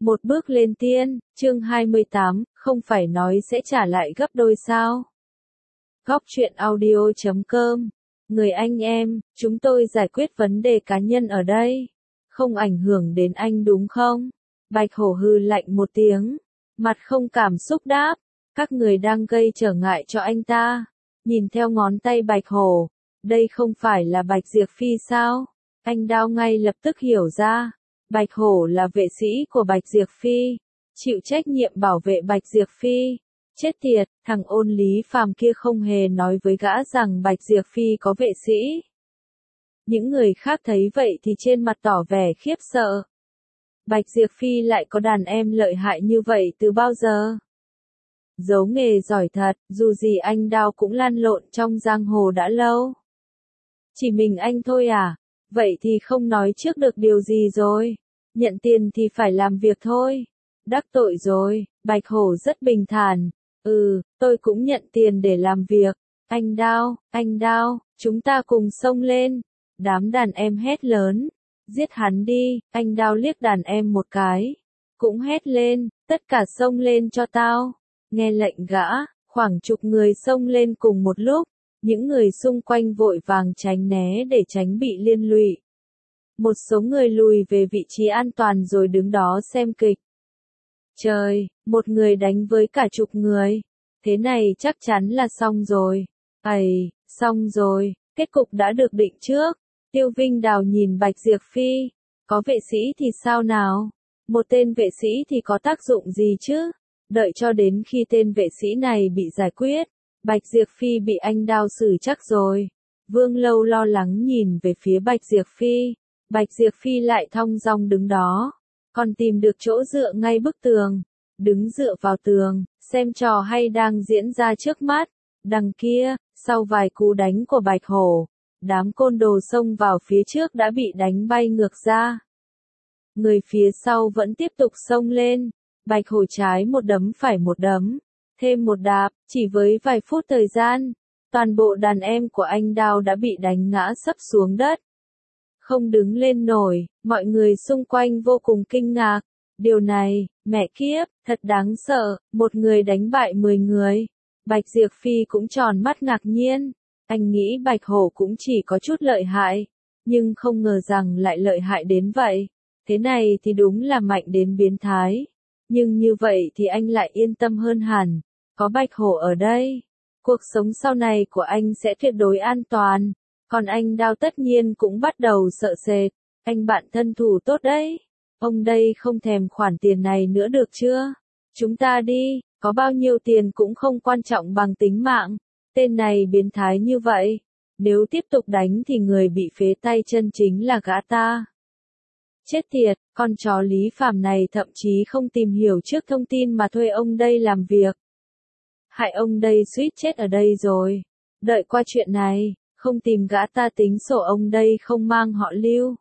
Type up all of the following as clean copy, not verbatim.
Một bước lên tiên, chương 28, không phải nói sẽ trả lại gấp đôi sao? Góc truyện audio.com. Người anh em, chúng tôi giải quyết vấn đề cá nhân ở đây. Không ảnh hưởng đến anh đúng không? Bạch Hổ hừ lạnh một tiếng. Mặt không cảm xúc đáp. Các người đang gây trở ngại cho anh ta. Nhìn theo ngón tay Bạch Hổ. Đây không phải là Bạch Diệp Phi sao? Anh Đao ngay lập tức hiểu ra. Bạch Hổ là vệ sĩ của Bạch Diệp Phi, chịu trách nhiệm bảo vệ Bạch Diệp Phi. Chết tiệt, thằng Ôn Lý Phàm kia không hề nói với gã rằng Bạch Diệp Phi có vệ sĩ. Những người khác thấy vậy thì trên mặt tỏ vẻ khiếp sợ. Bạch Diệp Phi lại có đàn em lợi hại như vậy từ bao giờ? Giấu nghề giỏi thật, dù gì anh Đao cũng lăn lộn trong giang hồ đã lâu. Chỉ mình anh thôi à? Vậy thì không nói trước được điều gì rồi. Nhận tiền thì phải làm việc thôi. Đắc tội rồi, Bạch Hổ rất bình thản. Tôi cũng nhận tiền để làm việc. Anh Đao, chúng ta cùng xông lên. Đám đàn em hét lớn. Giết hắn đi, anh Đao liếc đàn em một cái. Cũng hét lên, tất cả xông lên cho tao. Nghe lệnh gã, khoảng chục người xông lên cùng một lúc. Những người xung quanh vội vàng tránh né để tránh bị liên lụy. Một số người lùi về vị trí an toàn rồi đứng đó xem kịch. Trời, một người đánh với cả chục người. Thế này chắc chắn là xong rồi. Xong rồi, kết cục đã được định trước. Tiêu Vinh Đào nhìn Bạch Diệp Phi. Có vệ sĩ thì sao nào? Một tên vệ sĩ thì có tác dụng gì chứ? Đợi cho đến khi tên vệ sĩ này bị giải quyết. Bạch Diệp Phi bị anh Đao xử chắc rồi. Vương Lâu lo lắng nhìn về phía Bạch Diệp Phi. Bạch Diệp Phi lại thong dong đứng đó. Còn tìm được chỗ dựa ngay bức tường. Đứng dựa vào tường, xem trò hay đang diễn ra trước mắt. Đằng kia, sau vài cú đánh của Bạch Hổ, đám côn đồ xông vào phía trước đã bị đánh bay ngược ra. Người phía sau vẫn tiếp tục xông lên. Bạch Hổ trái một đấm phải một đấm. Thêm một đạp, chỉ với vài phút thời gian, toàn bộ đàn em của anh Đao đã bị đánh ngã sấp xuống đất. Không đứng lên nổi, mọi người xung quanh vô cùng kinh ngạc. Điều này, mẹ kiếp, thật đáng sợ, một người đánh bại 10 người. Bạch Diệp Phi cũng tròn mắt ngạc nhiên. Anh nghĩ Bạch Hổ cũng chỉ có chút lợi hại, nhưng không ngờ rằng lại lợi hại đến vậy. Thế này thì đúng là mạnh đến biến thái. Nhưng như vậy thì anh lại yên tâm hơn hẳn. Có Bạch Hổ ở đây, cuộc sống sau này của anh sẽ tuyệt đối an toàn. Còn anh Đao tất nhiên cũng bắt đầu sợ sệt. Anh bạn thân thủ tốt đấy. Ông đây không thèm khoản tiền này nữa được chưa? Chúng ta đi, có bao nhiêu tiền cũng không quan trọng bằng tính mạng. Tên này biến thái như vậy. Nếu tiếp tục đánh thì người bị phế tay chân chính là gã ta. Chết tiệt, con chó Lý Phàm này thậm chí không tìm hiểu trước thông tin mà thuê ông đây làm việc. Hại ông đây suýt chết ở đây rồi. Đợi qua chuyện này, không tìm gã ta tính sổ ông đây không mang họ Lưu.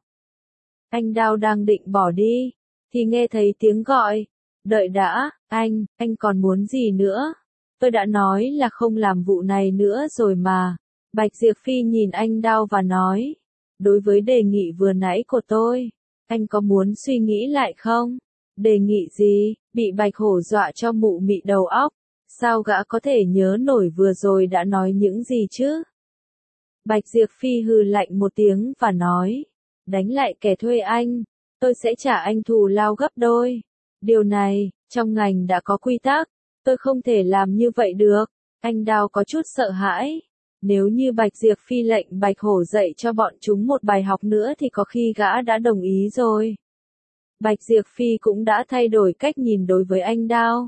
Anh Đao đang định bỏ đi, thì nghe thấy tiếng gọi. Đợi đã, anh còn muốn gì nữa? Tôi đã nói là không làm vụ này nữa rồi mà. Bạch Diệp Phi nhìn anh Đao và nói. Đối với đề nghị vừa nãy của tôi, anh có muốn suy nghĩ lại không? Đề nghị gì? Bị Bạch Hổ dọa cho mụ mị đầu óc. Sao gã có thể nhớ nổi vừa rồi đã nói những gì chứ? Bạch Diệp Phi hừ lạnh một tiếng và nói. Đánh lại kẻ thuê anh. Tôi sẽ trả anh thù lao gấp đôi. Điều này, trong ngành đã có quy tắc. Tôi không thể làm như vậy được. Anh Đao có chút sợ hãi. Nếu như Bạch Diệp Phi lệnh Bạch Hổ dạy cho bọn chúng một bài học nữa thì có khi gã đã đồng ý rồi. Bạch Diệp Phi cũng đã thay đổi cách nhìn đối với anh Đao.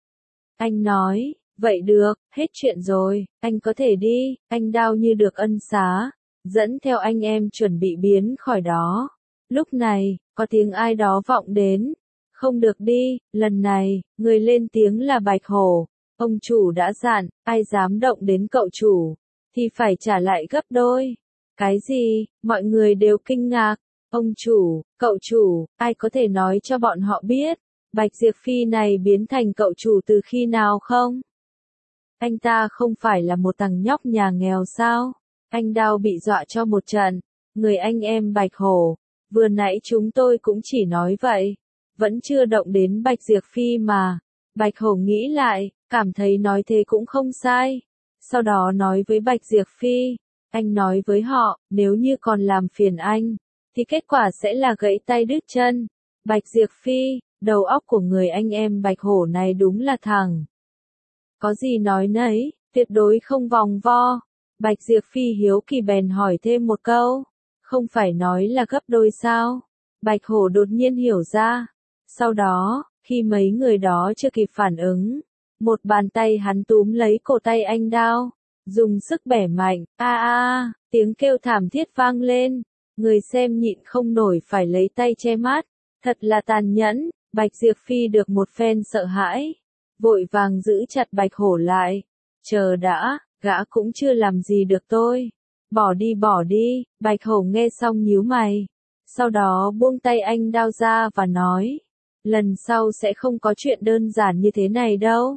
Anh nói, vậy được, hết chuyện rồi, anh có thể đi. Anh Đao như được ân xá, dẫn theo anh em chuẩn bị biến khỏi đó. Lúc này, có tiếng ai đó vọng đến. Không được đi, lần này, người lên tiếng là Bạch Hổ. Ông chủ đã dặn, ai dám động đến cậu chủ, thì phải trả lại gấp đôi. Cái gì? Mọi người đều kinh ngạc. Ông chủ, cậu chủ, ai có thể nói cho bọn họ biết, Bạch Diệp Phi này biến thành cậu chủ từ khi nào không? Anh ta không phải là một thằng nhóc nhà nghèo sao? Anh Đao bị dọa cho một trận. Người anh em Bạch Hổ, vừa nãy chúng tôi cũng chỉ nói vậy. vẫn chưa động đến Bạch Diệp Phi mà. Bạch Hổ nghĩ lại, cảm thấy nói thế cũng không sai. Sau đó nói với Bạch Diệp Phi, anh nói với họ, nếu như còn làm phiền anh, thì kết quả sẽ là gãy tay đứt chân. Bạch Diệp Phi, đầu óc của người anh em Bạch Hổ này đúng là thẳng. Có gì nói nấy, tuyệt đối không vòng vo. Bạch Diệp Phi hiếu kỳ bèn hỏi thêm một câu, không phải nói là gấp đôi sao? Bạch Hổ đột nhiên hiểu ra. Sau đó, khi mấy người đó chưa kịp phản ứng, một bàn tay hắn túm lấy cổ tay anh Đao, dùng sức bẻ mạnh, tiếng kêu thảm thiết vang lên, người xem nhịn không nổi phải lấy tay che mắt, thật là tàn nhẫn. Bạch Diệp Phi được một phen sợ hãi, vội vàng giữ chặt Bạch Hổ lại, chờ đã, gã cũng chưa làm gì được tôi, bỏ đi. Bạch Hổ nghe xong nhíu mày, sau đó buông tay anh Đao ra và nói, lần sau sẽ không có chuyện đơn giản như thế này đâu.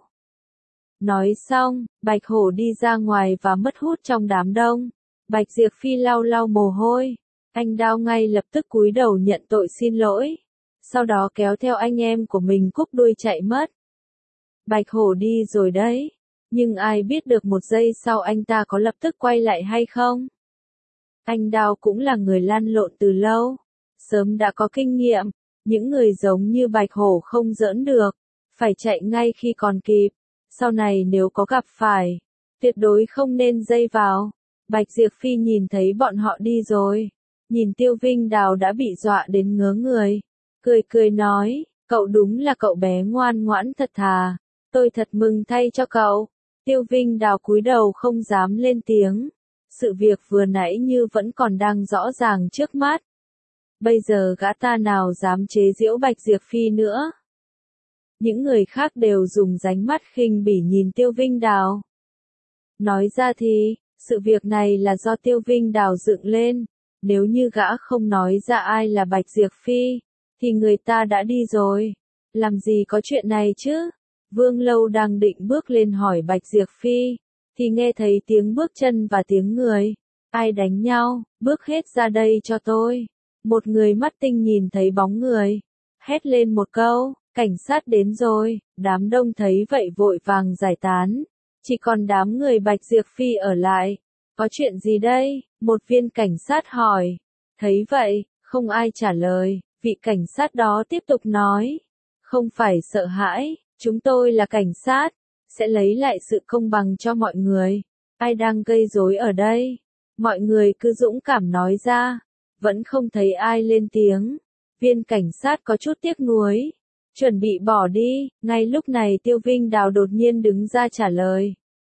Nói xong, Bạch Hổ đi ra ngoài và mất hút trong đám đông. Bạch Diệp Phi lau lau mồ hôi, anh Đao ngay lập tức cúi đầu nhận tội xin lỗi, sau đó kéo theo anh em của mình cúp đuôi chạy mất. Bạch Hổ đi rồi đấy, nhưng ai biết được một giây sau anh ta có lập tức quay lại hay không? Anh Đao cũng là người lăn lộn từ lâu, sớm đã có kinh nghiệm, những người giống như Bạch Hổ không giỡn được, phải chạy ngay khi còn kịp, sau này nếu có gặp phải, tuyệt đối không nên dây vào. Bạch Diệp Phi nhìn thấy bọn họ đi rồi, nhìn Tiêu Vinh Đào đã bị dọa đến ngớ người, cười nói, cậu đúng là cậu bé ngoan ngoãn thật thà, tôi thật mừng thay cho cậu. Tiêu Vinh Đào cúi đầu không dám lên tiếng, sự việc vừa nãy như vẫn còn đang rõ ràng trước mắt. Bây giờ gã ta nào dám chế giễu Bạch Diệp Phi nữa. Những người khác đều dùng dánh mắt khinh bỉ nhìn Tiêu Vinh Đào. Nói ra thì, sự việc này là do Tiêu Vinh Đào dựng lên, nếu như gã không nói ra ai là Bạch Diệp Phi, thì người ta đã đi rồi. Làm gì có chuyện này chứ? Vương Lâu đang định bước lên hỏi Bạch Diệp Phi, thì nghe thấy tiếng bước chân và tiếng người. Ai đánh nhau, bước hết ra đây cho tôi. Một người mắt tinh nhìn thấy bóng người, hét lên một câu, cảnh sát đến rồi. Đám đông thấy vậy vội vàng giải tán, chỉ còn đám người Bạch Diệp Phi ở lại. Có chuyện gì đây? Một viên cảnh sát hỏi. Thấy vậy, không ai trả lời, vị cảnh sát đó tiếp tục nói, không phải sợ hãi, chúng tôi là cảnh sát, sẽ lấy lại sự công bằng cho mọi người. Ai đang gây rối ở đây? Mọi người cứ dũng cảm nói ra, vẫn không thấy ai lên tiếng. Viên cảnh sát có chút tiếc nuối, chuẩn bị bỏ đi. Ngay lúc này Tiêu Vinh Đào đột nhiên đứng ra trả lời.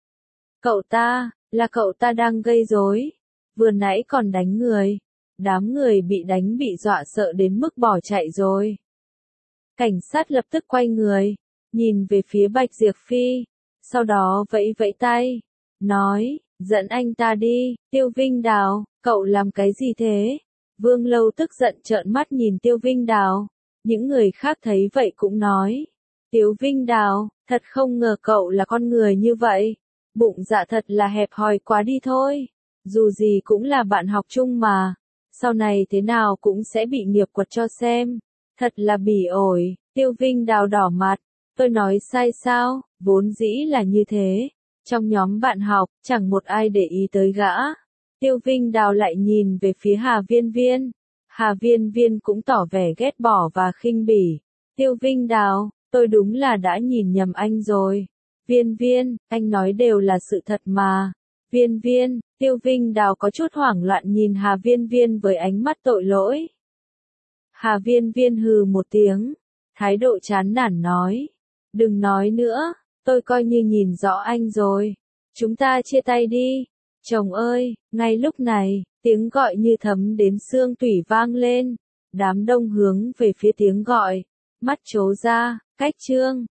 Là cậu ta đang gây rối, vừa nãy còn đánh người. Đám người bị đánh bị dọa sợ đến mức bỏ chạy rồi. Cảnh sát lập tức quay người, nhìn về phía Bạch Diệp Phi, sau đó vẫy vẫy tay, nói, dẫn anh ta đi. Tiêu Vinh Đào, cậu làm cái gì thế? Vương Lâu tức giận trợn mắt nhìn Tiêu Vinh Đào. Những người khác thấy vậy cũng nói, Tiêu Vinh Đào, thật không ngờ cậu là con người như vậy. Bụng dạ thật là hẹp hòi quá đi thôi. Dù gì cũng là bạn học chung mà. Sau này thế nào cũng sẽ bị nghiệp quật cho xem. Thật là bỉ ổi. Tiêu Vinh Đào đỏ mặt. Tôi nói sai sao? Vốn dĩ là như thế. Trong nhóm bạn học, chẳng một ai để ý tới gã. Tiêu Vinh Đào lại nhìn về phía Hà Viên Viên. Hà Viên Viên cũng tỏ vẻ ghét bỏ và khinh bỉ. Tiêu Vinh Đào, tôi đúng là đã nhìn nhầm anh rồi. Viên Viên, anh nói đều là sự thật mà. Viên Viên, Tiêu Vinh Đào có chút hoảng loạn nhìn Hà Viên Viên với ánh mắt tội lỗi. Hà Viên Viên hừ một tiếng, thái độ chán nản nói. Đừng nói nữa, tôi coi như nhìn rõ anh rồi. Chúng ta chia tay đi. Chồng ơi, ngay lúc này, tiếng gọi như thấm đến xương tủy vang lên. Đám đông hướng về phía tiếng gọi, mắt trố ra, cách chương.